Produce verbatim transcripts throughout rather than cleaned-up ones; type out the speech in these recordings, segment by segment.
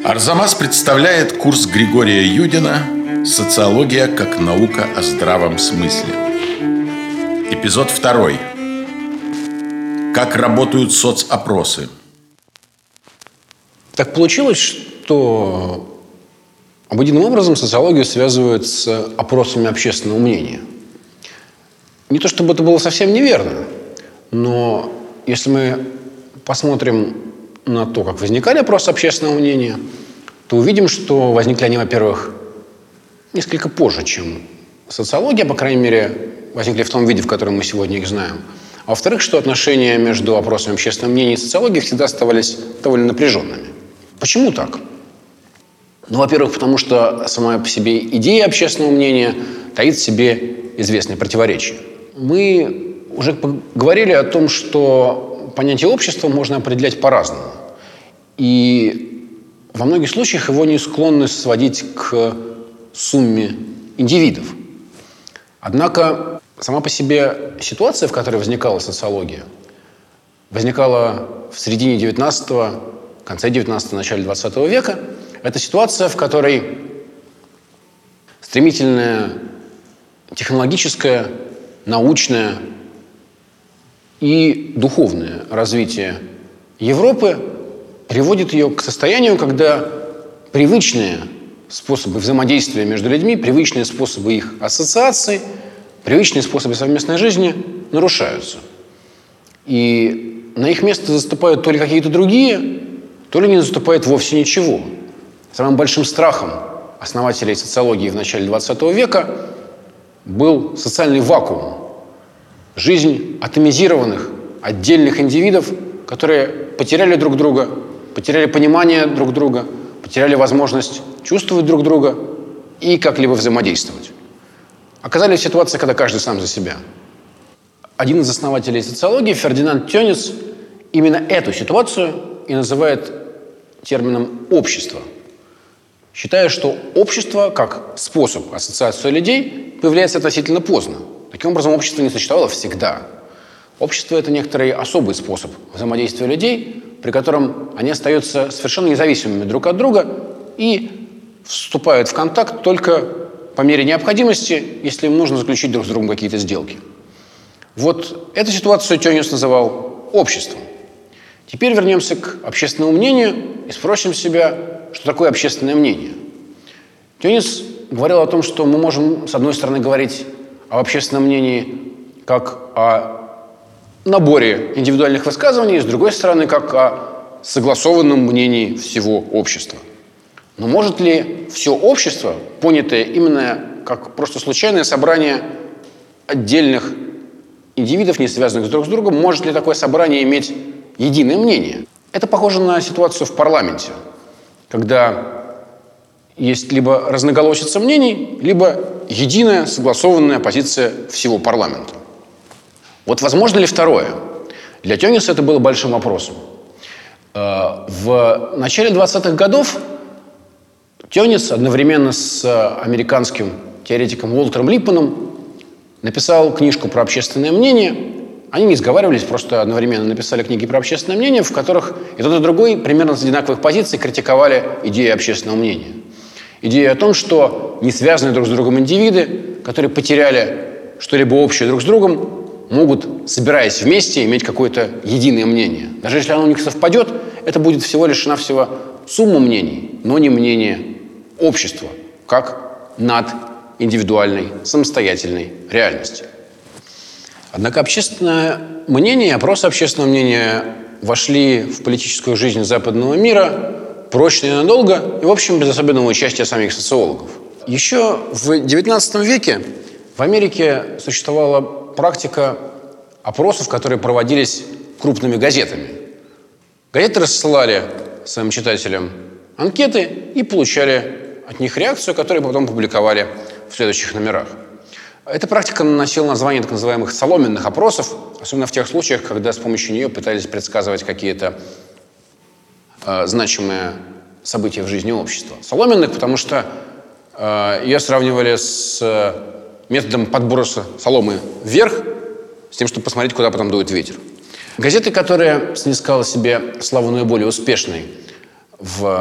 Арзамас представляет курс Григория Юдина «Социология как наука о здравом смысле». Эпизод второй. Как работают соцопросы. Так получилось, что обыденным образом социологию связывают с опросами общественного мнения. Не то чтобы это было совсем неверно, но если мы посмотрим на то, как возникали опросы общественного мнения, то увидим, что возникли они, во-первых, несколько позже, чем социология, по крайней мере, возникли в том виде, в котором мы сегодня их знаем. А во-вторых, что отношения между опросами общественного мнения и социологией всегда оставались довольно напряженными. Почему так? Ну, во-первых, потому что сама по себе идея общественного мнения таит в себе известные противоречия. Мы уже поговорили о том, что понятие общества можно определять по-разному. И во многих случаях его не склонны сводить к сумме индивидов. Однако сама по себе ситуация, в которой возникала социология, возникала в середине девятнадцатого, конце девятнадцатого, начале двадцатого века. Это ситуация, в которой стремительное технологическое, научное и духовное развитие Европы приводит ее к состоянию, когда привычные способы взаимодействия между людьми, привычные способы их ассоциаций, привычные способы совместной жизни нарушаются. И на их место заступают то ли какие-то другие, то ли не заступает вовсе ничего. Самым большим страхом основателей социологии в начале двадцатого века был социальный вакуум. Жизнь атомизированных, отдельных индивидов, которые потеряли друг друга, потеряли понимание друг друга, потеряли возможность чувствовать друг друга и как-либо взаимодействовать. Оказались в ситуации, когда каждый сам за себя. Один из основателей социологии, Фердинанд Тönnies, именно эту ситуацию и называет термином «общество», считая, что общество, как способ ассоциации людей, появляется относительно поздно. Таким образом, общество не существовало всегда. Общество – это некоторый особый способ взаимодействия людей, при котором они остаются совершенно независимыми друг от друга и вступают в контакт только по мере необходимости, если им нужно заключить друг с другом какие-то сделки. Вот эту ситуацию Тönnies называл обществом. Теперь вернемся к общественному мнению и спросим себя, что такое общественное мнение. Тönnies говорил о том, что мы можем, с одной стороны, говорить об общественном мнении как о наборе индивидуальных высказываний, с другой стороны, как о согласованном мнении всего общества. Но может ли все общество, понятое именно как просто случайное собрание отдельных индивидов, не связанных друг с другом, может ли такое собрание иметь единое мнение? Это похоже на ситуацию в парламенте, когда есть либо разноголосица мнений, либо единая согласованная позиция всего парламента. Вот возможно ли второе? Для Тönnies это было большим вопросом. В начале двадцатых годов Тönnies одновременно с американским теоретиком Уолтером Липманом написал книжку про общественное мнение. Они не сговаривались, просто одновременно написали книги про общественное мнение, в которых и тот, и другой примерно с одинаковых позиций критиковали идею общественного мнения. Идею о том, что не связанные друг с другом индивиды, которые потеряли что-либо общее друг с другом, могут, собираясь вместе, иметь какое-то единое мнение. Даже если оно у них совпадет, это будет всего лишь навсего сумма мнений, но не мнение общества, как над индивидуальной, самостоятельной реальности. Однако общественное мнение и опросы общественного мнения вошли в политическую жизнь западного мира прочно и надолго, и, в общем, без особенного участия самих социологов. Еще в девятнадцатом веке в Америке существовала практика опросов, которые проводились крупными газетами. Газеты рассылали своим читателям анкеты и получали от них реакцию, которую потом публиковали в следующих номерах. Эта практика носила название так называемых соломенных опросов, особенно в тех случаях, когда с помощью нее пытались предсказывать какие-то э, значимые события в жизни общества. Соломенных, потому что э, ее сравнивали с э, методом подброса соломы вверх, с тем, чтобы посмотреть, куда потом дует ветер. Газеты, которая снискала себе славу наиболее успешной в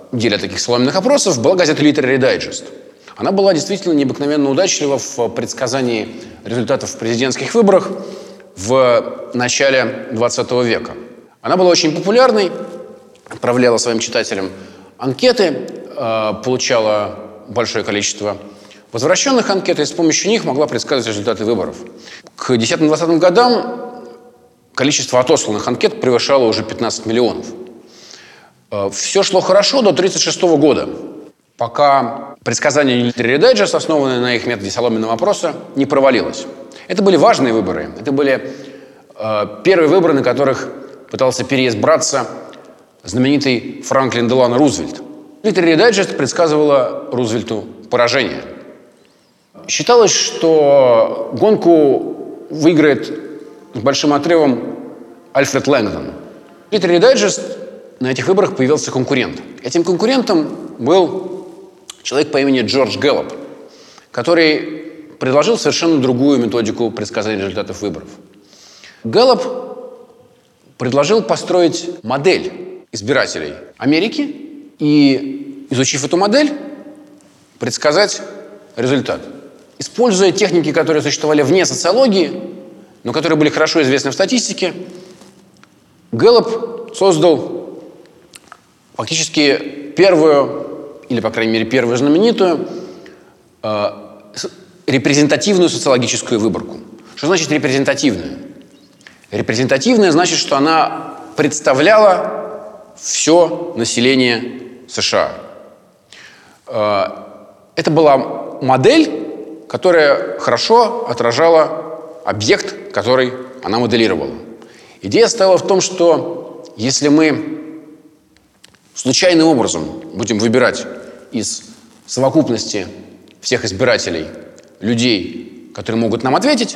деле таких соломенных опросов была газета Literary Digest. Она была действительно необыкновенно удачлива в предсказании результатов президентских выборов в начале двадцатого века. Она была очень популярной, отправляла своим читателям анкеты, получала большое количество возвращенных анкет, и с помощью них могла предсказывать результаты выборов. К десятым-двадцатым годам количество отосланных анкет превышало уже пятнадцать миллионов. Все шло хорошо до тридцать шестого года, пока предсказание Literary Digest, основанное на их методе соломенного опроса, не провалилось. Это были важные выборы. Это были э, первые выборы, на которых пытался переизбраться знаменитый Франклин Делано Рузвельт. Literary Digest предсказывала Рузвельту поражение. Считалось, что гонку выиграет с большим отрывом Альфред Лэнгдон. Literary Digest на этих выборах появился конкурент. Этим конкурентом был человек по имени Джордж Гэллоп, который предложил совершенно другую методику предсказания результатов выборов. Гэллоп предложил построить модель избирателей Америки и, изучив эту модель, предсказать результат. Используя техники, которые существовали вне социологии, но которые были хорошо известны в статистике, Гэллоп создал фактически первую, или, по крайней мере, первую знаменитую э, репрезентативную социологическую выборку. Что значит репрезентативная? Репрезентативная значит, что она представляла все население США. Это была модель, которая хорошо отражала объект, который она моделировала. Идея стояла в том, что если мы случайным образом будем выбирать из совокупности всех избирателей людей, которые могут нам ответить,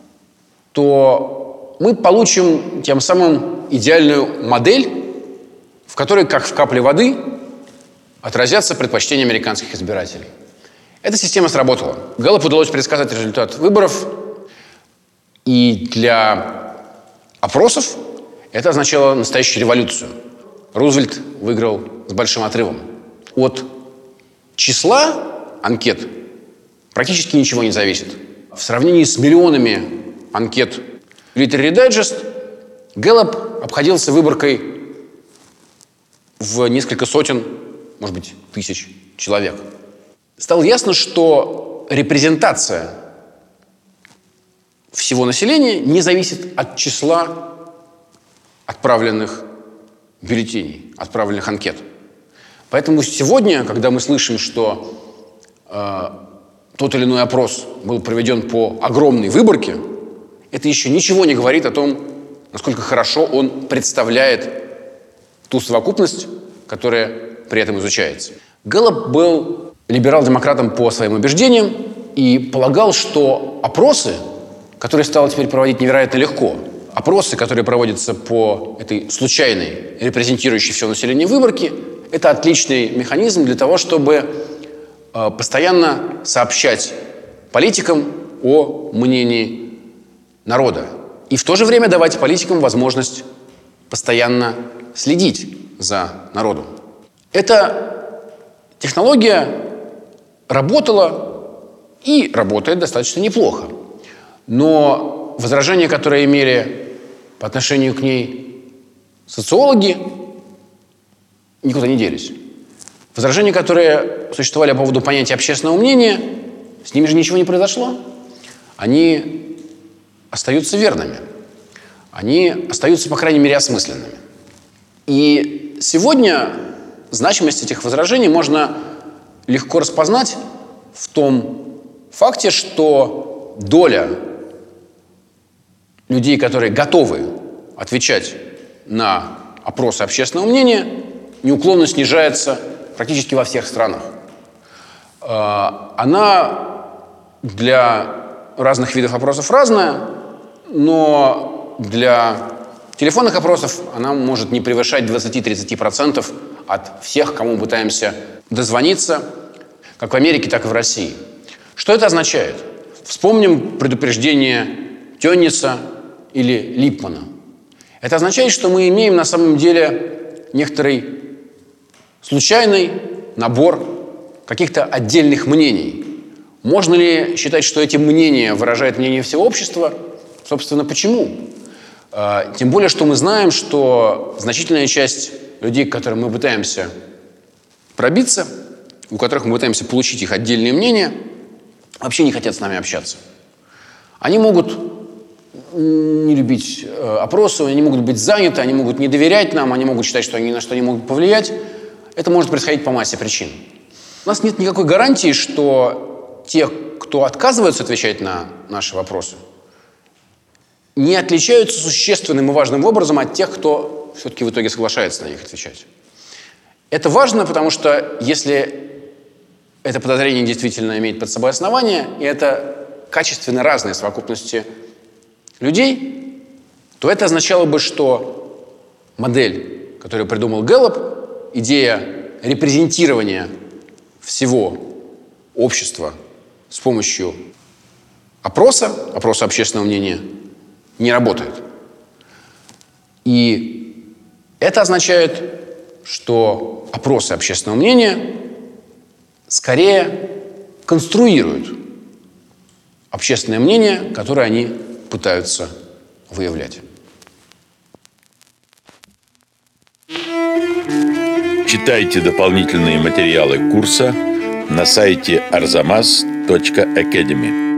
то мы получим тем самым идеальную модель, в которой, как в капле воды, отразятся предпочтения американских избирателей. Эта система сработала. Гэллопу удалось предсказать результат выборов, и для опросов это означало настоящую революцию. Рузвельт выиграл с большим отрывом. От числа анкет практически ничего не зависит. В сравнении с миллионами анкет Literary Digest Гэллоп обходился выборкой в несколько сотен, может быть, тысяч человек. Стало ясно, что репрезентация всего населения не зависит от числа отправленных бюллетеней, отправленных анкет. Поэтому сегодня, когда мы слышим, что э, тот или иной опрос был проведен по огромной выборке, это еще ничего не говорит о том, насколько хорошо он представляет ту совокупность, которая при этом изучается. Гэллоп был либерал-демократом по своим убеждениям и полагал, что опросы, которые стало теперь проводить невероятно легко, опросы, которые проводятся по этой случайной, репрезентирующей все население выборке, это отличный механизм для того, чтобы э, постоянно сообщать политикам о мнении народа. И в то же время давать политикам возможность постоянно следить за народом. Эта технология работала и работает достаточно неплохо. Но возражения, которые имели по отношению к ней социологи, никуда не делись. Возражения, которые существовали по поводу понятия общественного мнения, с ними же ничего не произошло. Они остаются верными. Они остаются, по крайней мере, осмысленными. И сегодня значимость этих возражений можно легко распознать в том факте, что доля людей, которые готовы отвечать на опросы общественного мнения, неуклонно снижается практически во всех странах. Она для разных видов опросов разная, но для телефонных опросов она может не превышать двадцать-тридцать процентов от всех, кому мы пытаемся дозвониться, как в Америке, так и в России. Что это означает? Вспомним предупреждение Тённиса или Липмана. Это означает, что мы имеем на самом деле некоторый случайный набор каких-то отдельных мнений. Можно ли считать, что эти мнения выражают мнение всего общества? Собственно, почему? Тем более, что мы знаем, что значительная часть людей, к которым мы пытаемся пробиться, у которых мы пытаемся получить их отдельные мнения, вообще не хотят с нами общаться. Они могут не любить опросы, они могут быть заняты, они могут не доверять нам, они могут считать, что они ни на что не могут повлиять. Это может происходить по массе причин. У нас нет никакой гарантии, что те, кто отказываются отвечать на наши вопросы, не отличаются существенным и важным образом от тех, кто все-таки в итоге соглашается на них отвечать. Это важно, потому что если это подозрение действительно имеет под собой основание, и это качественно разные совокупности людей, то это означало бы, что модель, которую придумал Гэллоп, идея репрезентирования всего общества с помощью опроса, опроса общественного мнения, не работает. И это означает, что опросы общественного мнения скорее конструируют общественное мнение, которое они пытаются выявлять. Читайте дополнительные материалы курса на сайте арзамас точка академи.